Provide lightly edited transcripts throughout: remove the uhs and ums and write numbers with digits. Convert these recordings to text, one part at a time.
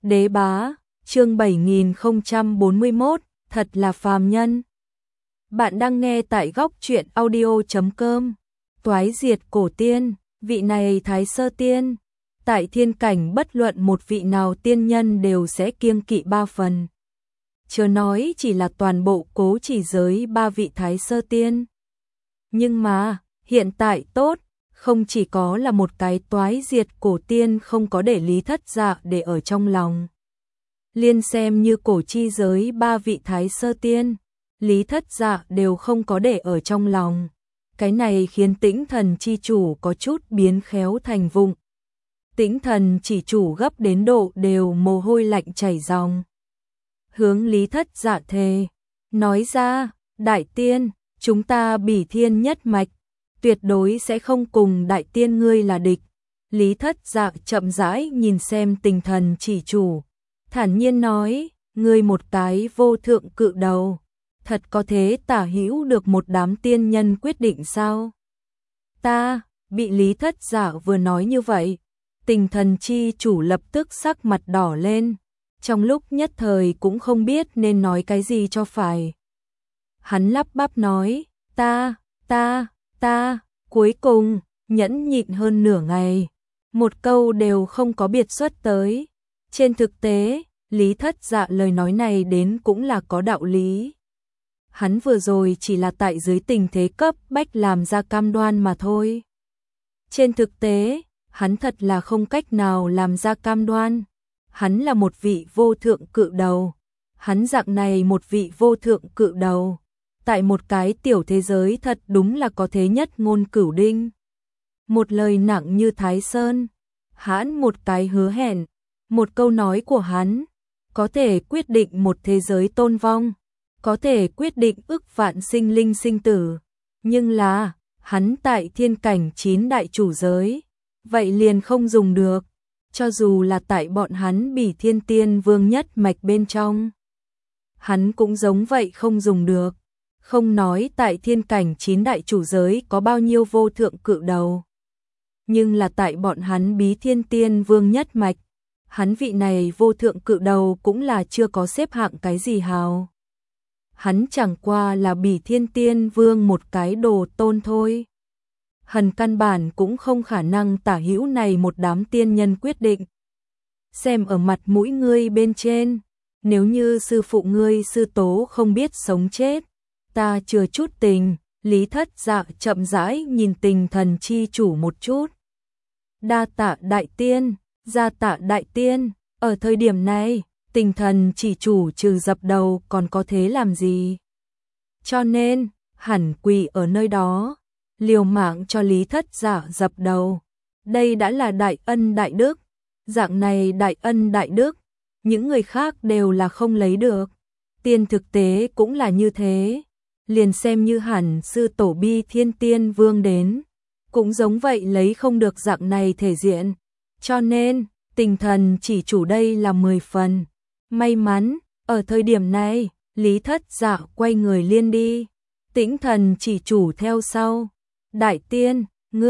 Đế bá, chương 7041, thật là phàm nhân. Bạn đang nghe tại góc truyện audio.com. Toái diệt cổ tiên, vị này Thái Sơ Tiên. Tại thiên cảnh bất luận một vị nào tiên nhân đều sẽ kiêng kỵ 3 phần. Chớ nói chỉ là toàn bộ Cố Chỉ giới 3 vị Thái Sơ Tiên. Nhưng mà, hiện tại tốt, không chỉ có là một cái toái diệt cổ tiên không có để Lý Thất Dạ để ở trong lòng. Liên xem như Cổ Chi giới 3 vị Thái Sơ Tiên, Lý Thất Dạ đều không có để ở trong lòng. Cái này khiến Tĩnh Thần chi chủ có chút biến khéo thành vụng. Tĩnh Thần chỉ chủ gấp đến độ đều mồ hôi lạnh chảy ròng. Hướng Lý Thất Dạ thề, nói ra, đại tiên, chúng ta Bỉ Thiên nhất mạch, tuyệt đối sẽ không cùng đại tiên ngươi là địch. Lý Thất Dạ chậm rãi nhìn xem Tĩnh Thần chỉ chủ, thản nhiên nói, ngươi một cái vô thượng cự đầu, thật có thế tả hữu được một đám tiên nhân quyết định sao? Ta, bị Lý Thất Dạ vừa nói như vậy, Tĩnh Thần chi chủ lập tức sắc mặt đỏ lên, trong lúc nhất thời cũng không biết nên nói cái gì cho phải. Hắn lắp bắp nói, ta, cuối cùng, nhẫn nhịn hơn nửa ngày, một câu đều không có biệt xuất tới. Trên thực tế, Lý Thất Dạ lời nói này đến cũng là có đạo lý. Hắn vừa rồi chỉ là tại dưới tình thế cấp bách làm ra cam đoan mà thôi. Trên thực tế, hắn thật là không cách nào làm ra cam đoan. Hắn là một vị vô thượng cự đầu. Hắn dạng này một vị vô thượng cự đầu. Tại một cái tiểu thế giới thật đúng là có thế nhất ngôn cửu đinh. Một lời nặng như Thái Sơn. Hắn một cái hứa hẹn. Một câu nói của hắn. Có thể quyết định một thế giới tôn vong. Có thể quyết định ức vạn sinh linh sinh tử. Nhưng là, hắn tại thiên cảnh 9 đại chủ giới. Vậy liền không dùng được. Cho dù là tại bọn hắn Bỉ Thiên Tiên Vương nhất mạch bên trong. Hắn cũng giống vậy không dùng được. Không nói tại thiên cảnh 9 đại chủ giới có bao nhiêu vô thượng cự đầu. Nhưng là tại bọn hắn Bí Thiên Tiên Vương nhất mạch. Hắn vị này vô thượng cự đầu cũng là chưa có xếp hạng cái gì hào. Hắn chẳng qua là Bỉ Thiên Tiên Vương một cái đồ tôn thôi. Hần căn bản cũng không khả năng tả hữu này một đám tiên nhân quyết định. Xem ở mặt mũi ngươi bên trên, nếu như sư phụ ngươi sư tố không biết sống chết, ta chừa chút tình. Lý Thất Dạ chậm rãi nhìn Tĩnh Thần chi chủ một chút. Đa tạ đại tiên, gia tạ đại tiên, ở thời điểm này, Tĩnh Thần chỉ chủ trừ dập đầu còn có thế làm gì? Cho nên, hẳn quỳ ở nơi đó, liều mạng cho Lý Thất Dạ dập đầu. Đây đã là đại ân đại đức, dạng này đại ân đại đức, những người khác đều là không lấy được. Tiên thực tế cũng là như thế, liền xem như hẳn sư tổ Bi Thiên Tiên Vương đến, cũng giống vậy lấy không được dạng này thể diện. Cho nên, Tĩnh Thần chỉ chủ đây là 10 phần. May mắn, ở thời điểm này, Lý Thất Dạ quay người liên đi. Tĩnh Thần chỉ chủ theo sau. Đại tiên,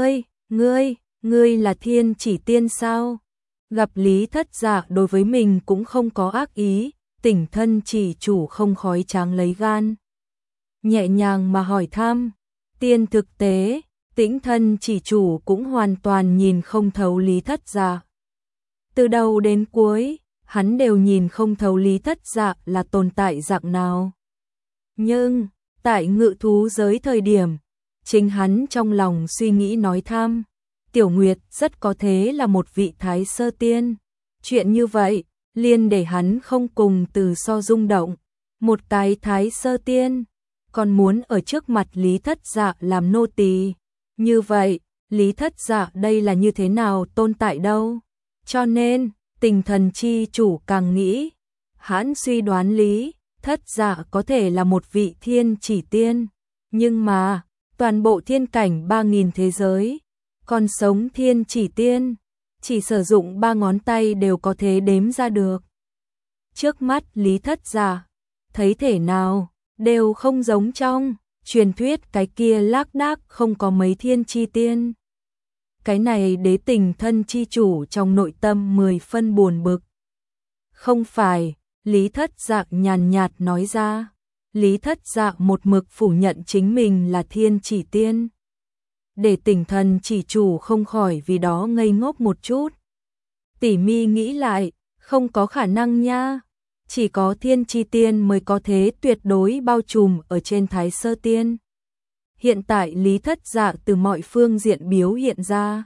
ngươi là thiên chỉ tiên sao? Gặp Lý Thất Dạ đối với mình cũng không có ác ý, Tĩnh Thần chỉ chủ không khói tráng lấy gan. Nhẹ nhàng mà hỏi thăm, tiên thực tế, Tĩnh Thần chỉ chủ cũng hoàn toàn nhìn không thấu Lý Thất Dạ. Từ đầu đến cuối, hắn đều nhìn không thấu Lý Thất Dạ là tồn tại dạng nào. Nhưng, tại ngự thú giới thời điểm, chính hắn trong lòng suy nghĩ nói thăm, Tiểu Nguyệt rất có thế là một vị Thái Sơ Tiên. Chuyện như vậy, liền để hắn không cùng từ so rung động. Một cái Thái Sơ Tiên, còn muốn ở trước mặt Lý Thất Dạ làm nô tỳ. Như vậy, Lý Thất Dạ đây là như thế nào tồn tại đâu? Cho nên, Tĩnh Thần chi chủ càng nghĩ, hắn suy đoán Lý Thất Dạ có thể là một vị thiên chỉ tiên. Nhưng mà, toàn bộ thiên cảnh 3000 thế giới, còn sống thiên chỉ tiên, chỉ sử dụng 3 ngón tay đều có thể đếm ra được. Trước mắt Lý Thất Dạ, thấy thể nào, đều không giống trong truyền thuyết cái kia lác đác không có mấy thiên chi tiên. Cái này đế Tĩnh Thần chi chủ trong nội tâm 10 phân buồn bực. Không phải, Lý Thất Dạ nhàn nhạt nói ra. Lý Thất Dạ một mực phủ nhận chính mình là Thiên Chỉ Tiên. Để Tỉnh Thần Chỉ chủ không khỏi vì đó ngây ngốc một chút. Tỉ mi nghĩ lại, không có khả năng nha. Chỉ có Thiên Chi Tiên mới có thế tuyệt đối bao trùm ở trên Thái Sơ Tiên. Hiện tại Lý Thất Dạ từ mọi phương diện biểu hiện ra.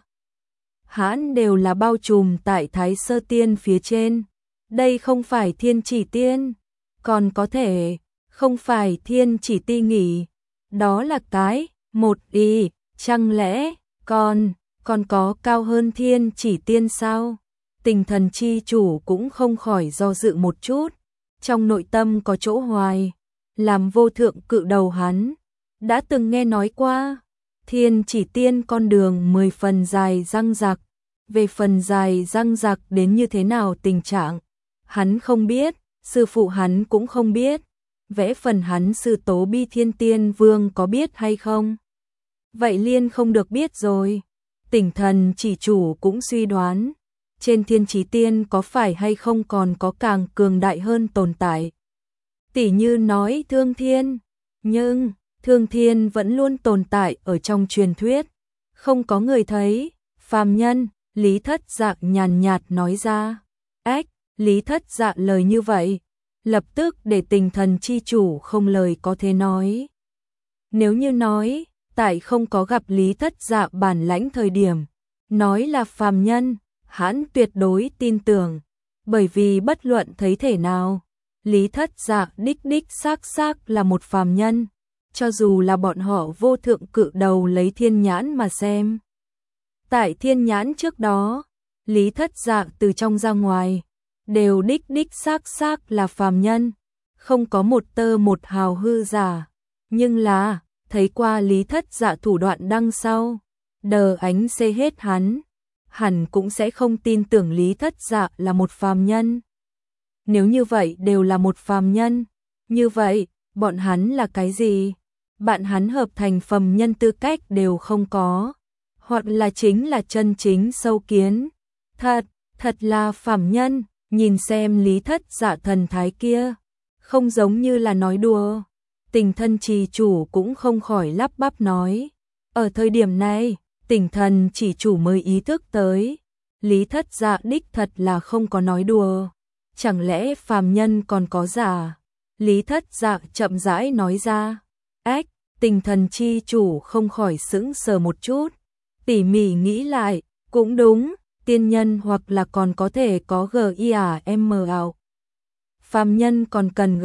Hãn đều là bao trùm tại Thái Sơ Tiên phía trên. Đây không phải Thiên Chỉ Tiên. Còn có thể, không phải Thiên Chỉ Ti nghỉ. Đó là cái, một ý, chẳng lẽ, còn có cao hơn Thiên Chỉ Tiên sao? Tỉnh Thần chi chủ cũng không khỏi do dự một chút. Trong nội tâm có chỗ hoài. Làm vô thượng cự đầu hắn đã từng nghe nói qua. Thiên Chỉ Tiên con đường 10 phần dài răng rạc. Về phần dài răng rạc đến như thế nào tình trạng, hắn không biết, sư phụ hắn cũng không biết. Vẽ phần hắn sư Tố Bi Thiên Tiên Vương có biết hay không? Vậy liên không được biết rồi. Tỉnh Thần chỉ chủ cũng suy đoán, trên Thiên Chí Tiên có phải hay không còn có càng cường đại hơn tồn tại. Tỷ như nói Thương Thiên, nhưng Thương Thiên vẫn luôn tồn tại ở trong truyền thuyết, không có người thấy. Phàm nhân, Lý Thất Dạ nhàn nhạt nói ra. Ách, Lý Thất Dạ lời như vậy, lập tức để Tỉnh Thần chi chủ không lời có thể nói. Nếu như nói, tại không có gặp Lý Thất Dạ bản lãnh thời điểm, nói là phàm nhân, hắn tuyệt đối tin tưởng, bởi vì bất luận thấy thể nào, Lý Thất Dạ đích xác là một phàm nhân, cho dù là bọn họ vô thượng cự đầu lấy thiên nhãn mà xem. Tại thiên nhãn trước đó, Lý Thất Dạ từ trong ra ngoài, đều đích xác là phàm nhân, không có một tơ một hào hư giả, nhưng là, thấy qua Lý Thất Dạ thủ đoạn đằng sau, đờ ánh xê hết hắn, hẳn cũng sẽ không tin tưởng Lý Thất Dạ là một phàm nhân. Nếu như vậy đều là một phàm nhân, như vậy, bọn hắn là cái gì? Bạn hắn hợp thành phàm nhân tư cách đều không có, hoặc là chính là chân chính sâu kiến. Thật là phàm nhân, nhìn xem Lý Thất Dạ thần thái kia, không giống như là nói đùa. Tỉnh Thần chỉ chủ cũng không khỏi lắp bắp nói. Ở thời điểm này, Tỉnh Thần chỉ chủ mới ý thức tới, Lý Thất Dạ đích thật là không có nói đùa. Chẳng lẽ phàm nhân còn có giả? Lý Thất Dạ chậm rãi nói ra. Ách, Tỉnh Thần chi chủ không khỏi sững sờ một chút. Tỉ mỉ nghĩ lại, cũng đúng, tiên nhân hoặc là còn có thể có GIAM ảo. Phàm nhân còn cần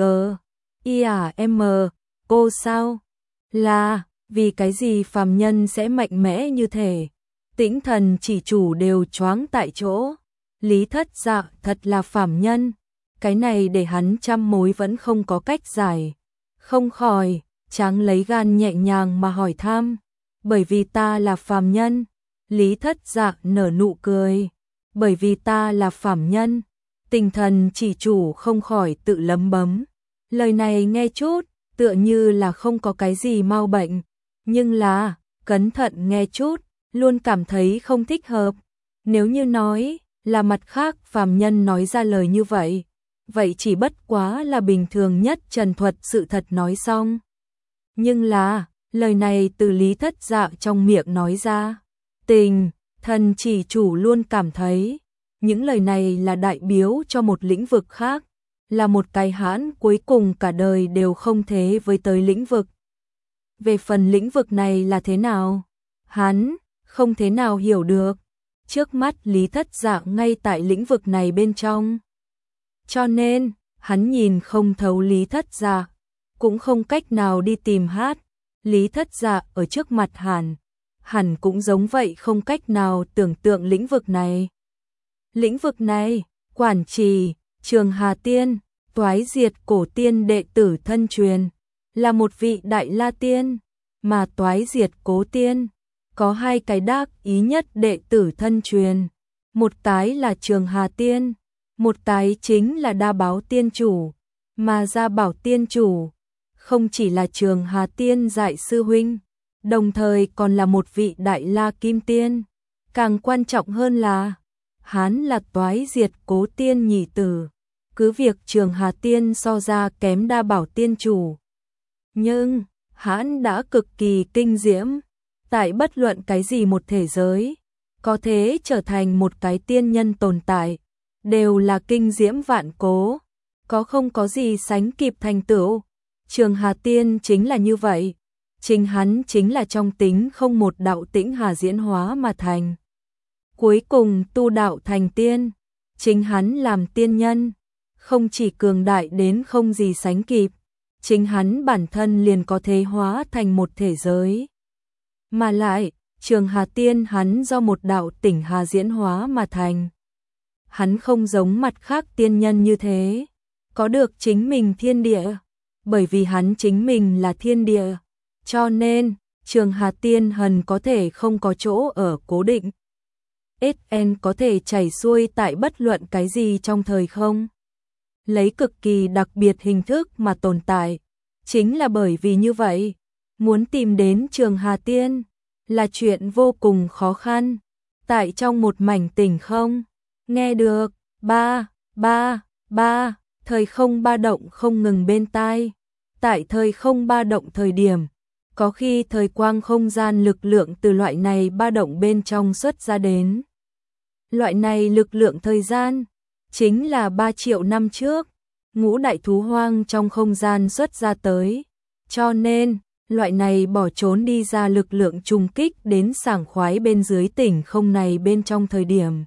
GIAM, cô sao? Là, vì cái gì phàm nhân sẽ mạnh mẽ như thế? Tỉnh Thần chỉ chủ đều choáng tại chỗ. Lý Thất Dạ thật là phàm nhân. Cái này để hắn trăm mối vẫn không có cách giải. Không khỏi, Tráng lấy gan nhẹ nhàng mà hỏi thăm. Bởi vì ta là phàm nhân. Lý Thất Dạ nở nụ cười. Bởi vì ta là phàm nhân. Tỉnh Thần chỉ chủ không khỏi tự lẩm bẩm. Lời này nghe chút, tựa như là không có cái gì mau bệnh. Nhưng là, cẩn thận nghe chút, luôn cảm thấy không thích hợp. Nếu như nói, là mặt khác phàm nhân nói ra lời như vậy, vậy chỉ bất quá là bình thường nhất trần thuật sự thật nói xong. Nhưng là, lời này từ Lý Thất Dạ trong miệng nói ra, Tỉnh Thần chỉ chủ luôn cảm thấy, những lời này là đại biểu cho một lĩnh vực khác, là một cái hãn cuối cùng cả đời đều không thế với tới lĩnh vực. Về phần lĩnh vực này là thế nào, hắn không thế nào hiểu được. Trước mắt Lý Thất Dạ ngay tại lĩnh vực này bên trong. Cho nên, hắn nhìn không thấu Lý Thất Dạ, cũng không cách nào đi tìm hát. Lý Thất Dạ ở trước mặt hẳn cũng giống vậy không cách nào tưởng tượng lĩnh vực này. Lĩnh vực này, quản trì, Trường Hà Tiên, toái diệt cổ tiên đệ tử thân truyền, là một vị đại la tiên, mà toái diệt cố tiên, có hai cái đắc ý nhất đệ tử thân truyền. Một cái là Trường Hà Tiên, một cái chính là Đa Báo Tiên Chủ, mà Gia Bảo Tiên Chủ, không chỉ là Trường Hà Tiên dạy sư huynh, đồng thời còn là một vị đại la kim tiên. Càng quan trọng hơn là, hắn là toái diệt cố tiên nhị tử, cứ việc Trường Hà Tiên so ra kém Đa Bảo Tiên chủ. Nhưng, hắn đã cực kỳ kinh diễm, tại bất luận cái gì một thể giới, có thể trở thành một cái tiên nhân tồn tại, đều là kinh diễm vạn cố, không có gì sánh kịp thành tựu. Trường Hà Tiên chính là như vậy, chính hắn chính là trong tính không một đạo tĩnh hà diễn hóa mà thành. Cuối cùng tu đạo thành tiên, chính hắn làm tiên nhân, không chỉ cường đại đến không gì sánh kịp, chính hắn bản thân liền có thể hóa thành một thể giới. Mà lại, Trường Hà Tiên hắn do một đạo tỉnh hà diễn hóa mà thành. Hắn không giống mặt khác tiên nhân như thế, có được chính mình thiên địa, bởi vì hắn chính mình là thiên địa, cho nên Trường Hà Tiên hần có thể không có chỗ ở cố định. SN có thể chảy xuôi tại bất luận cái gì trong thời không, lấy cực kỳ đặc biệt hình thức mà tồn tại. Chính là bởi vì như vậy, muốn tìm đến Trường Hà Tiên là chuyện vô cùng khó khăn. Tại trong một mảnh tỉnh không, nghe được thời không ba động không ngừng bên tai. Tại thời không ba động thời điểm, có khi thời quang không gian lực lượng từ loại này ba động bên trong xuất ra đến. Loại này lực lượng thời gian chính là 3 triệu năm trước, ngũ đại thú hoang trong không gian xuất ra tới, cho nên loại này bỏ trốn đi ra lực lượng trùng kích đến sảng khoái bên dưới tỉnh không này bên trong thời điểm.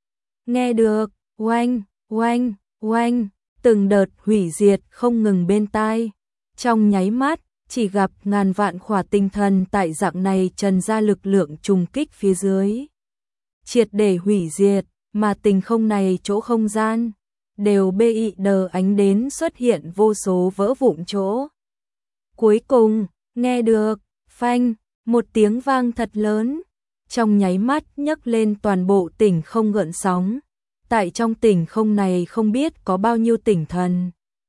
Nghe được, oanh, oanh, oanh, từng đợt hủy diệt không ngừng bên tai. Trong nháy mắt, chỉ gặp ngàn vạn khỏa tinh thần tại dạng này trần ra lực lượng trùng kích phía dưới. Triệt để hủy diệt, mà tình không này chỗ không gian, đều bị đờ ánh đến xuất hiện vô số vỡ vụn chỗ. Cuối cùng, nghe được, phanh, một tiếng vang thật lớn, trong nháy mắt nhấc lên toàn bộ tỉnh không gợn sóng. Tại trong tỉnh không này không biết có bao nhiêu tỉnh thần.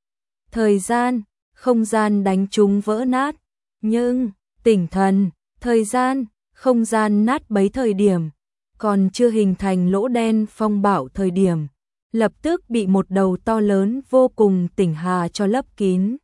Thời gian, không gian đánh trúng vỡ nát, nhưng tỉnh thần, thời gian, không gian nát bấy thời điểm, còn chưa hình thành lỗ đen phong bạo thời điểm, lập tức bị một đầu to lớn vô cùng tỉnh hà cho lấp kín.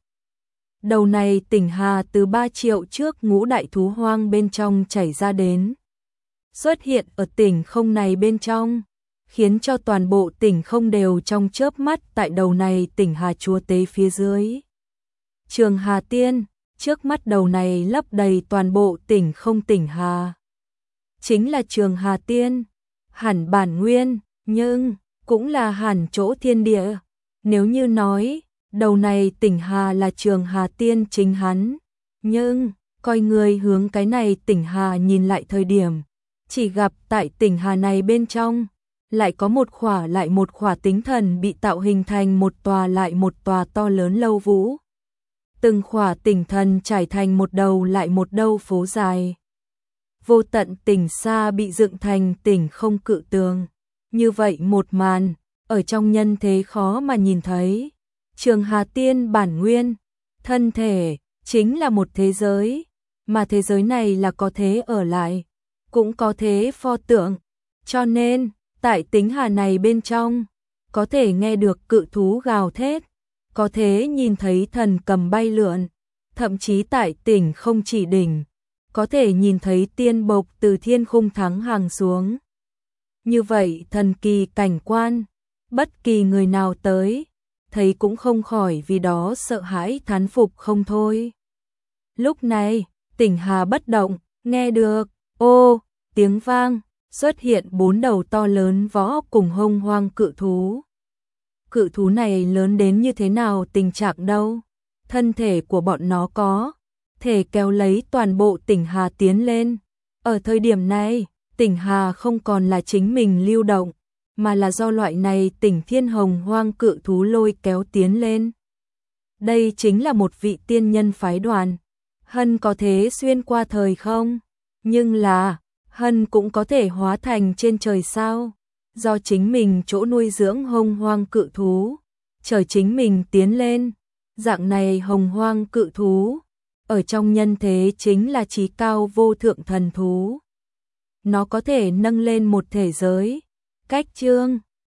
Đầu này tỉnh hà từ 3 triệu trước ngũ đại thú hoang bên trong chảy ra đến, xuất hiện ở tỉnh không này bên trong, khiến cho toàn bộ tỉnh không đều trong chớp mắt tại đầu này tỉnh hà chúa tế phía dưới. Trường Hà Tiên, trước mắt đầu này lấp đầy toàn bộ tỉnh không tỉnh hà. Chính là Trường Hà Tiên, hẳn bản nguyên, nhưng cũng là hẳn chỗ thiên địa. Nếu như nói, đầu này tỉnh hà là Trường Hà Tiên chính hắn, nhưng coi người hướng cái này tỉnh hà nhìn lại thời điểm, chỉ gặp tại tỉnh hà này bên trong, lại có một khỏa tính thần bị tạo hình thành một tòa lại một tòa to lớn lâu vũ. Từng khỏa tỉnh thần trải thành một đầu lại một đầu phố dài. Vô tận tỉnh xa bị dựng thành tỉnh không cự tường. Như vậy một màn, ở trong nhân thế khó mà nhìn thấy. Trường Hà Tiên bản nguyên, thân thể, chính là một thế giới, mà thế giới này là có thế ở lại, cũng có thế pho tượng. Cho nên, tại tính hà này bên trong, có thể nghe được cự thú gào thét, có thể nhìn thấy thần cầm bay lượn, thậm chí tại tỉnh không chỉ đỉnh, có thể nhìn thấy tiên bộc từ thiên khung thắng hàng xuống. Như vậy thần kỳ cảnh quan, bất kỳ người nào tới, thấy cũng không khỏi vì đó sợ hãi thán phục không thôi. Lúc này, tỉnh hà bất động, nghe được, ô, tiếng vang, xuất hiện 4 đầu to lớn võ cùng hông hoang cự thú. Cự thú này lớn đến như thế nào tình trạng đâu? Thân thể của bọn nó có thể kéo lấy toàn bộ tỉnh hà tiến lên. Ở thời điểm này, tỉnh hà không còn là chính mình lưu động, mà là do loại này tỉnh thiên hồng hoang cự thú lôi kéo tiến lên. Đây chính là một vị tiên nhân phái đoàn. Hân có thể xuyên qua thời không, nhưng là Hân cũng có thể hóa thành trên trời sao, do chính mình chỗ nuôi dưỡng hồng hoang cự thú, chờ chính mình tiến lên. Dạng này hồng hoang cự thú, ở trong nhân thế chính là chí cao vô thượng thần thú. Nó có thể nâng lên một thể giới, cách chương